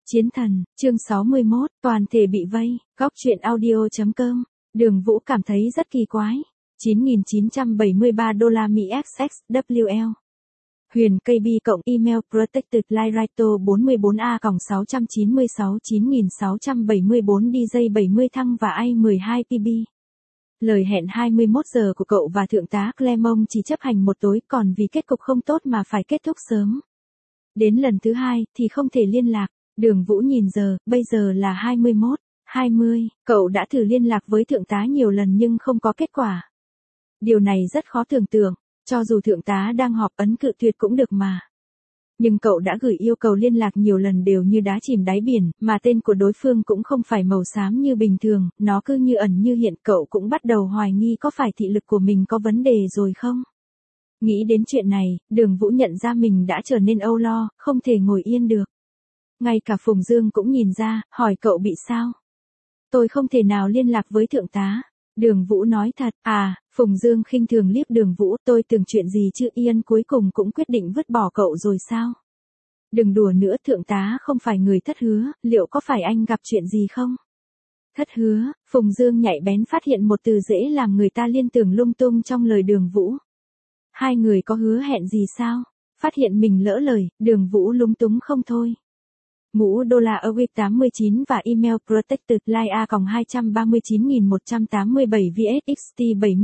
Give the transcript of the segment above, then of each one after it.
Chiến thần, chương 61, toàn thể bị vây, góc truyện audio.com. Đường Vũ cảm thấy rất kỳ quái. 9.973 đô la Mỹ XXWL. Huyền KB cộng email protected Lyraito 44A-696 9674 DJ 70 thăng và A12 PB. Lời hẹn 21 giờ của cậu và thượng tá Clermont chỉ chấp hành một tối, còn vì kết cục không tốt mà phải kết thúc sớm. Đến lần thứ hai thì không thể liên lạc. Đường Vũ nhìn giờ, bây giờ là 21:20, cậu đã thử liên lạc với thượng tá nhiều lần nhưng không có kết quả. Điều này rất khó tưởng tượng, cho dù thượng tá đang họp ấn cự tuyệt cũng được mà. Nhưng cậu đã gửi yêu cầu liên lạc nhiều lần đều như đá chìm đáy biển, mà tên của đối phương cũng không phải màu xám như bình thường, nó cứ như ẩn như hiện. Cậu cũng bắt đầu hoài nghi có phải thị lực của mình có vấn đề rồi không? Nghĩ đến chuyện này, Đường Vũ nhận ra mình đã trở nên âu lo, không thể ngồi yên được. Ngay cả Phùng Dương cũng nhìn ra, hỏi cậu bị sao? Tôi không thể nào liên lạc với thượng tá. Đường Vũ nói thật. Phùng Dương khinh thường liếc Đường Vũ, tôi tưởng chuyện gì chứ, Ian cuối cùng cũng quyết định vứt bỏ cậu rồi sao? Đừng đùa nữa, thượng tá không phải người thất hứa, liệu có phải anh gặp chuyện gì không? Thất hứa, Phùng Dương nhạy bén phát hiện một từ dễ làm người ta liên tưởng lung tung trong lời Đường Vũ. Hai người có hứa hẹn gì sao? Phát hiện mình lỡ lời, Đường Vũ lúng túng không thôi. Mũ đô la Awip 89 và email protected line A-239.187 VSXT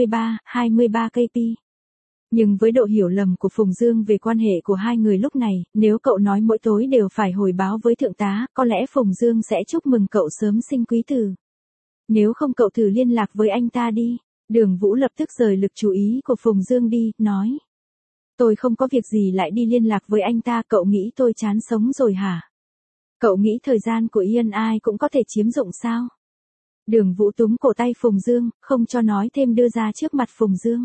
23 KP. Nhưng với độ hiểu lầm của Phùng Dương về quan hệ của hai người lúc này, nếu cậu nói mỗi tối đều phải hồi báo với thượng tá, có lẽ Phùng Dương sẽ chúc mừng cậu sớm sinh quý tử. Nếu không cậu thử liên lạc với anh ta đi. Đường Vũ lập tức rời lực chú ý của Phùng Dương đi, nói. Tôi không có việc gì lại đi liên lạc với anh ta, cậu nghĩ tôi chán sống rồi hả? Cậu nghĩ thời gian của Ian ai cũng có thể chiếm dụng sao? Đường Vũ túm cổ tay Phùng Dương, không cho nói thêm đưa ra trước mặt Phùng Dương.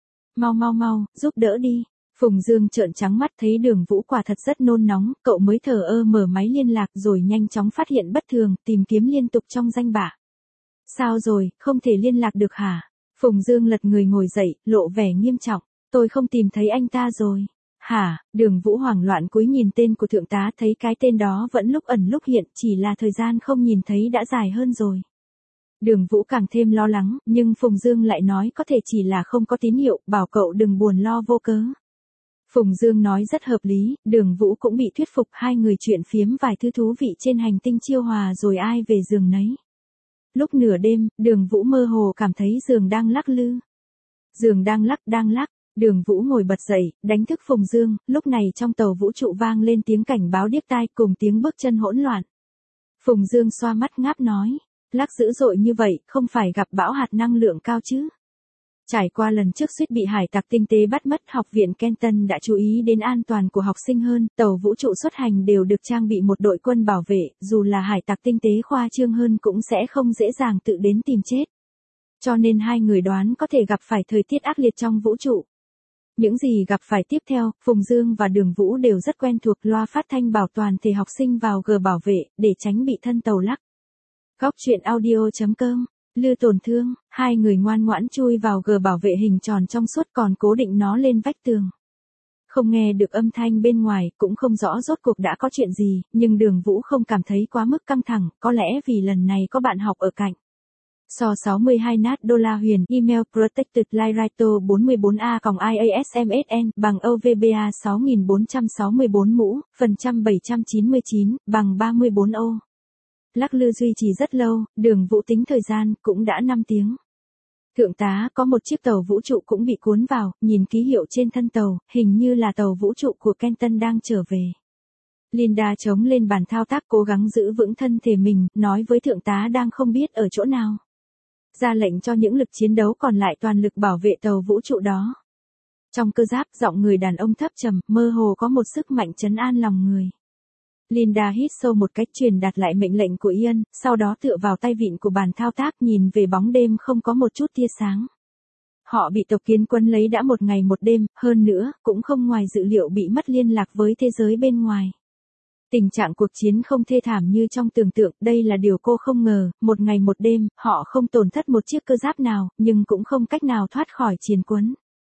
Mau, giúp đỡ đi. Phùng Dương trợn trắng mắt thấy Đường Vũ quả thật rất nôn nóng, cậu mới thờ ơ mở máy liên lạc rồi nhanh chóng phát hiện bất thường, tìm kiếm liên tục trong danh bạ. Sao rồi, không thể liên lạc được hả? Phùng Dương lật người ngồi dậy, lộ vẻ nghiêm trọng. Tôi không tìm thấy anh ta rồi. Hả? Đường Vũ hoảng loạn cúi nhìn tên của thượng tá, thấy cái tên đó vẫn lúc ẩn lúc hiện, chỉ là thời gian không nhìn thấy đã dài hơn rồi. Đường Vũ càng thêm lo lắng, nhưng Phùng Dương lại nói có thể chỉ là không có tín hiệu, bảo cậu đừng buồn lo vô cớ. Phùng Dương nói rất hợp lý, Đường Vũ cũng bị thuyết phục, hai người chuyện phiếm vài thứ thú vị trên hành tinh Chiêu Hòa rồi ai về giường nấy. Lúc nửa đêm, Đường Vũ mơ hồ cảm thấy giường đang lắc lư. Giường đang lắc. Đường Vũ ngồi bật dậy, đánh thức Phùng Dương, lúc này trong tàu vũ trụ vang lên tiếng cảnh báo điếc tai cùng tiếng bước chân hỗn loạn. Phùng Dương xoa mắt ngáp nói, lắc dữ dội như vậy, không phải gặp bão hạt năng lượng cao chứ? Trải qua lần trước suýt bị hải tặc tinh tế bắt mất, học viện Kenton đã chú ý đến an toàn của học sinh hơn, tàu vũ trụ xuất hành đều được trang bị một đội quân bảo vệ, dù là hải tặc tinh tế khoa trương hơn cũng sẽ không dễ dàng tự đến tìm chết. Cho nên hai người đoán có thể gặp phải thời tiết ác liệt trong vũ trụ. Những gì gặp phải tiếp theo, Phùng Dương và Đường Vũ đều rất quen thuộc, loa phát thanh bảo toàn thể học sinh vào G bảo vệ, để tránh bị thân tàu lắc. Góc truyện audio.com, Lư tổn thương, hai người ngoan ngoãn chui vào G bảo vệ hình tròn trong suốt còn cố định nó lên vách tường. Không nghe được âm thanh bên ngoài, cũng không rõ rốt cuộc đã có chuyện gì, nhưng Đường Vũ không cảm thấy quá mức căng thẳng, có lẽ vì lần này có bạn học ở cạnh. 62 nát đô la huyền, email protected Lyraito 44A-IASMSN, bằng OVBA 6464 mũ, phần trăm 799, bằng 34 ô. Lắc lư duy trì rất lâu, Đường Vũ tính thời gian, cũng đã 5 tiếng. Thượng tá, có một chiếc tàu vũ trụ cũng bị cuốn vào, nhìn ký hiệu trên thân tàu, hình như là tàu vũ trụ của Kenton đang trở về. Linda chống lên bàn thao tác cố gắng giữ vững thân thể mình, nói với thượng tá đang không biết ở chỗ nào. Ra lệnh cho những lực chiến đấu còn lại toàn lực bảo vệ tàu vũ trụ đó. Trong cơ giáp, giọng người đàn ông thấp trầm, mơ hồ có một sức mạnh trấn an lòng người. Linda hít sâu một cách truyền đạt lại mệnh lệnh của Ian, sau đó tựa vào tay vịn của bàn thao tác nhìn về bóng đêm không có một chút tia sáng. Họ bị tộc kiến quân lấy đã một ngày một đêm, hơn nữa, cũng không ngoài dự liệu bị mất liên lạc với thế giới bên ngoài. Tình trạng cuộc chiến không thê thảm như trong tưởng tượng, đây là điều cô không ngờ, một ngày một đêm, họ không tổn thất một chiếc cơ giáp nào, nhưng cũng không cách nào thoát khỏi chiến quấn.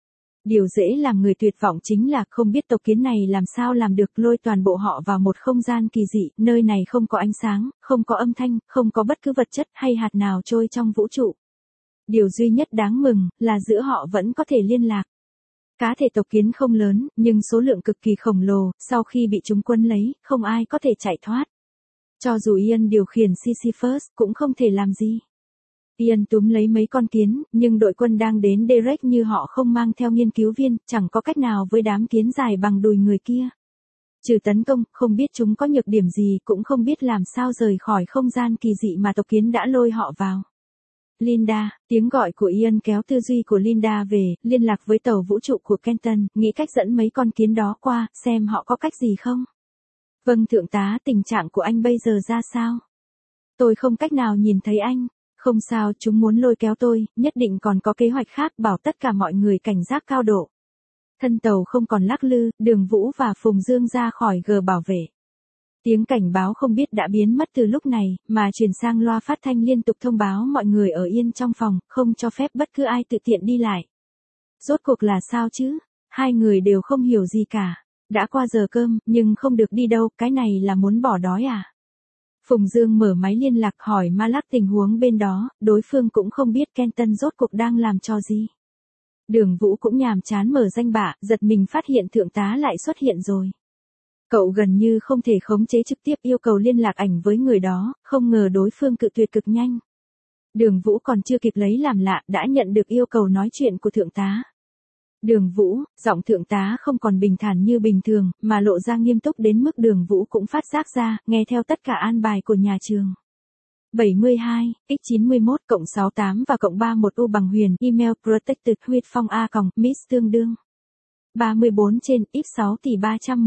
Điều dễ làm người tuyệt vọng chính là không biết tộc kiến này làm sao làm được lôi toàn bộ họ vào một không gian kỳ dị, nơi này không có ánh sáng, không có âm thanh, không có bất cứ vật chất hay hạt nào trôi trong vũ trụ. Điều duy nhất đáng mừng là giữa họ vẫn có thể liên lạc. Cá thể tộc kiến không lớn, nhưng số lượng cực kỳ khổng lồ, sau khi bị chúng quấn lấy, không ai có thể chạy thoát. Cho dù Ian điều khiển Sisyphus, cũng không thể làm gì. Ian túm lấy mấy con kiến, nhưng đội quân đang đến Derek như họ không mang theo nghiên cứu viên, chẳng có cách nào với đám kiến dài bằng đùi người kia. Trừ tấn công, không biết chúng có nhược điểm gì, cũng không biết làm sao rời khỏi không gian kỳ dị mà tộc kiến đã lôi họ vào. Linda, tiếng gọi của Ian kéo tư duy của Linda về, liên lạc với tàu vũ trụ của Kenton, nghĩ cách dẫn mấy con kiến đó qua, xem họ có cách gì không. Vâng thượng tá, tình trạng của anh bây giờ ra sao? Tôi không cách nào nhìn thấy anh. Không sao, chúng muốn lôi kéo tôi, nhất định còn có kế hoạch khác, bảo tất cả mọi người cảnh giác cao độ. Thân tàu không còn lắc lư, Đường Vũ và Phùng Dương ra khỏi G bảo vệ. Tiếng cảnh báo không biết đã biến mất từ lúc này, mà chuyển sang loa phát thanh liên tục thông báo mọi người ở yên trong phòng, không cho phép bất cứ ai tự tiện đi lại. Rốt cuộc là sao chứ? Hai người đều không hiểu gì cả. Đã qua giờ cơm, nhưng không được đi đâu, cái này là muốn bỏ đói à? Phùng Dương mở máy liên lạc hỏi Malak tình huống bên đó, đối phương cũng không biết Kenton rốt cuộc đang làm trò gì. Đường Vũ cũng nhàm chán mở danh bạ, giật mình phát hiện thượng tá lại xuất hiện rồi. Cậu gần như không thể khống chế trực tiếp yêu cầu liên lạc ảnh với người đó, không ngờ đối phương cự tuyệt cực nhanh. Đường Vũ còn chưa kịp lấy làm lạ, đã nhận được yêu cầu nói chuyện của thượng tá. Đường Vũ, giọng thượng tá không còn bình thản như bình thường, mà lộ ra nghiêm túc đến mức Đường Vũ cũng phát giác ra, nghe theo tất cả an bài của nhà trường. 72, x91, cộng 68 và cộng 31 U bằng huyền, email protected with phong a miss tương đương. 34 trên, x6 tỷ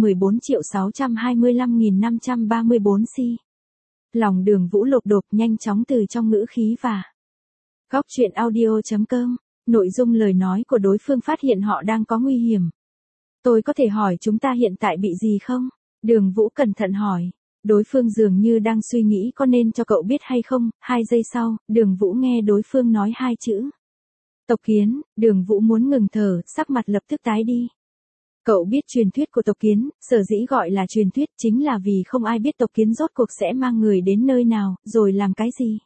314.625.534 c. Lòng Đường Vũ lột đột nhanh chóng từ trong ngữ khí và góc truyện audio.com. Nội dung lời nói của đối phương phát hiện họ đang có nguy hiểm. Tôi có thể hỏi chúng ta hiện tại bị gì không? Đường Vũ cẩn thận hỏi. Đối phương dường như đang suy nghĩ có nên cho cậu biết hay không. 2 giây sau, Đường Vũ nghe đối phương nói 2 chữ. Tộc kiến, Đường Vũ muốn ngừng thở, sắc mặt lập tức tái đi. Cậu biết truyền thuyết của tộc kiến, sở dĩ gọi là truyền thuyết chính là vì không ai biết tộc kiến rốt cuộc sẽ mang người đến nơi nào, rồi làm cái gì.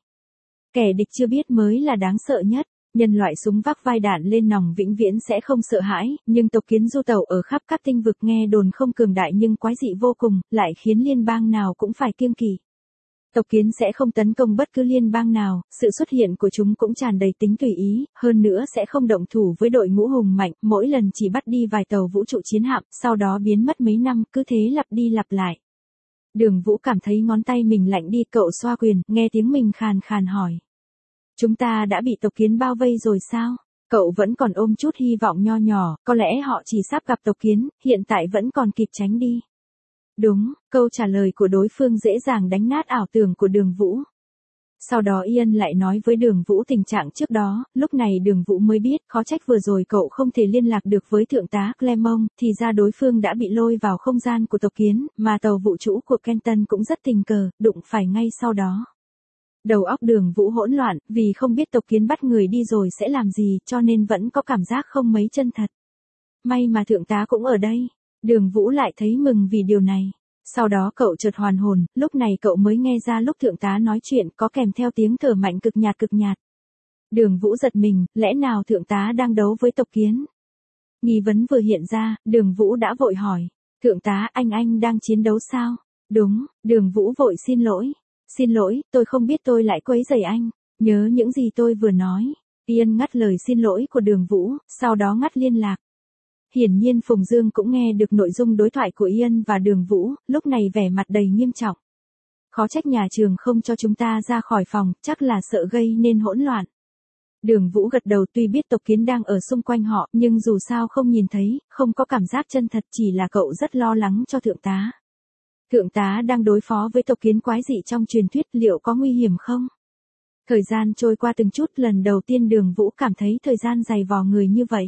Kẻ địch chưa biết mới là đáng sợ nhất. Nhân loại súng vác vai đạn lên nòng vĩnh viễn sẽ không sợ hãi, nhưng tộc kiến du tẩu ở khắp các tinh vực nghe đồn không cường đại nhưng quái dị vô cùng, lại khiến liên bang nào cũng phải kiêng kỵ. Tộc kiến sẽ không tấn công bất cứ liên bang nào, sự xuất hiện của chúng cũng tràn đầy tính tùy ý, hơn nữa sẽ không động thủ với đội ngũ hùng mạnh, mỗi lần chỉ bắt đi vài tàu vũ trụ chiến hạm, sau đó biến mất mấy năm, cứ thế lặp đi lặp lại. Đường Vũ cảm thấy ngón tay mình lạnh đi, cậu xoa quyền, nghe tiếng mình khàn khàn hỏi. Chúng ta đã bị tộc kiến bao vây rồi sao? Cậu vẫn còn ôm chút hy vọng nho nhỏ, có lẽ họ chỉ sắp gặp tộc kiến, hiện tại vẫn còn kịp tránh đi. Đúng, câu trả lời của đối phương dễ dàng đánh nát ảo tưởng của Đường Vũ. Sau đó Ian lại nói với Đường Vũ tình trạng trước đó, lúc này Đường Vũ mới biết, khó trách vừa rồi cậu không thể liên lạc được với thượng tá Clermont, thì ra đối phương đã bị lôi vào không gian của tộc kiến, mà tàu vũ trụ của Kenton cũng rất tình cờ, đụng phải ngay sau đó. Đầu óc Đường Vũ hỗn loạn, vì không biết tộc kiến bắt người đi rồi sẽ làm gì, cho nên vẫn có cảm giác không mấy chân thật. May mà thượng tá cũng ở đây. Đường Vũ lại thấy mừng vì điều này. Sau đó cậu chợt hoàn hồn, lúc này cậu mới nghe ra lúc thượng tá nói chuyện có kèm theo tiếng thở mạnh cực nhạt cực nhạt. Đường Vũ giật mình, lẽ nào thượng tá đang đấu với tộc kiến? Nghi vấn vừa hiện ra, Đường Vũ đã vội hỏi. Thượng tá, anh đang chiến đấu sao? Đúng, Đường Vũ vội xin lỗi. Xin lỗi, tôi không biết tôi lại quấy rầy anh. Nhớ những gì tôi vừa nói. Ian ngắt lời xin lỗi của Đường Vũ, sau đó ngắt liên lạc. Hiển nhiên Phùng Dương cũng nghe được nội dung đối thoại của Ian và Đường Vũ, lúc này vẻ mặt đầy nghiêm trọng. Khó trách nhà trường không cho chúng ta ra khỏi phòng, chắc là sợ gây nên hỗn loạn. Đường Vũ gật đầu, tuy biết tộc kiến đang ở xung quanh họ, nhưng dù sao không nhìn thấy, không có cảm giác chân thật, chỉ là cậu rất lo lắng cho thượng tá. Thượng tá đang đối phó với tộc kiến quái dị trong truyền thuyết, liệu có nguy hiểm không? Thời gian trôi qua từng chút, lần đầu tiên Đường Vũ cảm thấy thời gian dày vò người như vậy.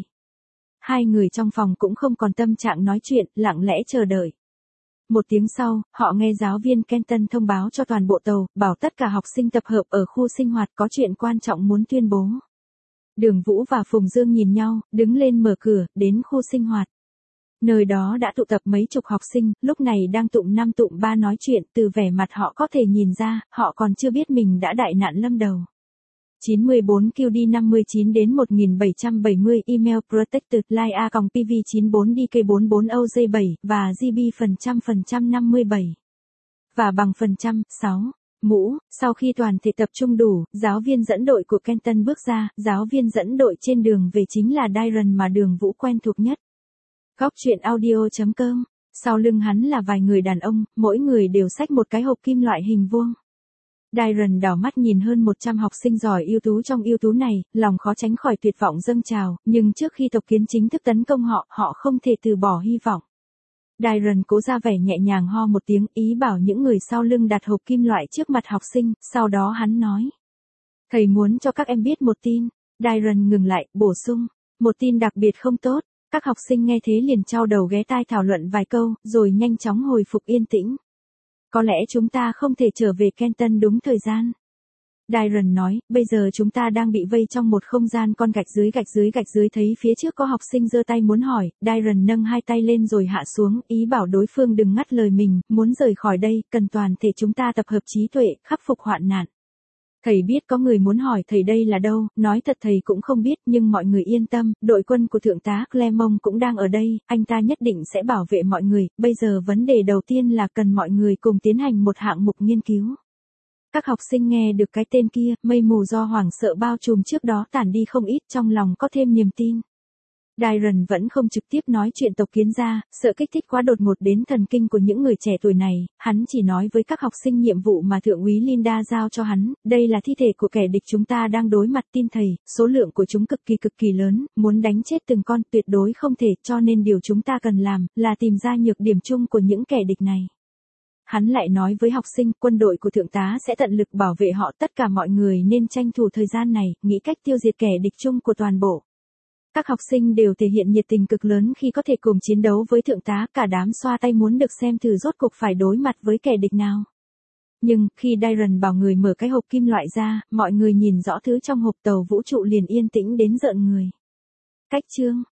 Hai người trong phòng cũng không còn tâm trạng nói chuyện, lặng lẽ chờ đợi. Một tiếng sau, họ nghe giáo viên Kenton thông báo cho toàn bộ tàu, bảo tất cả học sinh tập hợp ở khu sinh hoạt, có chuyện quan trọng muốn tuyên bố. Đường Vũ và Phùng Dương nhìn nhau, đứng lên mở cửa, đến khu sinh hoạt. Nơi đó đã tụ tập mấy chục học sinh, lúc này đang tụm năm tụm ba nói chuyện, từ vẻ mặt họ có thể nhìn ra, họ còn chưa biết mình đã đại nạn lâm đầu. 94 QD 59 đến 1770 email protected line a.pv 94 dk44 oj7 và gb % 57 và bằng % 6. Mũ, sau khi toàn thể tập trung đủ, giáo viên dẫn đội của Kenton bước ra, giáo viên dẫn đội trên đường về chính là Darren mà Đường Vũ quen thuộc nhất. Góc truyện audio.com, sau lưng hắn là vài người đàn ông, mỗi người đều xách một cái hộp kim loại hình vuông. Darren đảo mắt nhìn hơn 100 học sinh giỏi ưu tú trong ưu tú này, lòng khó tránh khỏi tuyệt vọng dâng trào, nhưng trước khi tộc kiến chính thức tấn công họ, họ không thể từ bỏ hy vọng. Darren cố ra vẻ nhẹ nhàng ho một tiếng, ý bảo những người sau lưng đặt hộp kim loại trước mặt học sinh, sau đó hắn nói. Thầy muốn cho các em biết một tin. Darren ngừng lại, bổ sung. Một tin đặc biệt không tốt. Các học sinh nghe thế liền chau đầu ghé tai thảo luận vài câu, rồi nhanh chóng hồi phục yên tĩnh. Có lẽ chúng ta không thể trở về Kenton đúng thời gian. Darren nói, bây giờ chúng ta đang bị vây trong một không gian con gạch dưới thấy phía trước có học sinh giơ tay muốn hỏi, Darren nâng hai tay lên rồi hạ xuống, ý bảo đối phương đừng ngắt lời mình, muốn rời khỏi đây, cần toàn thể chúng ta tập hợp trí tuệ, khắc phục hoạn nạn. Thầy biết có người muốn hỏi thầy đây là đâu, nói thật thầy cũng không biết, nhưng mọi người yên tâm, đội quân của Thượng tá Clermont cũng đang ở đây, anh ta nhất định sẽ bảo vệ mọi người, bây giờ vấn đề đầu tiên là cần mọi người cùng tiến hành một hạng mục nghiên cứu. Các học sinh nghe được cái tên kia, mây mù do hoảng sợ bao trùm trước đó tản đi không ít, trong lòng có thêm niềm tin. Darren vẫn không trực tiếp nói chuyện tộc kiến gia, sợ kích thích quá đột ngột đến thần kinh của những người trẻ tuổi này, hắn chỉ nói với các học sinh nhiệm vụ mà Thượng úy Linda giao cho hắn, đây là thi thể của kẻ địch chúng ta đang đối mặt, tin thầy, số lượng của chúng cực kỳ lớn, muốn đánh chết từng con tuyệt đối không thể, cho nên điều chúng ta cần làm, là tìm ra nhược điểm chung của những kẻ địch này. Hắn lại nói với học sinh, quân đội của Thượng tá sẽ tận lực bảo vệ họ, tất cả mọi người nên tranh thủ thời gian này, nghĩ cách tiêu diệt kẻ địch chung của toàn bộ. Các học sinh đều thể hiện nhiệt tình cực lớn khi có thể cùng chiến đấu với Thượng tá, cả đám xoa tay muốn được xem thử rốt cuộc phải đối mặt với kẻ địch nào. Nhưng, khi Darren bảo người mở cái hộp kim loại ra, mọi người nhìn rõ thứ trong hộp, tàu vũ trụ liền yên tĩnh đến rợn người. Cách chương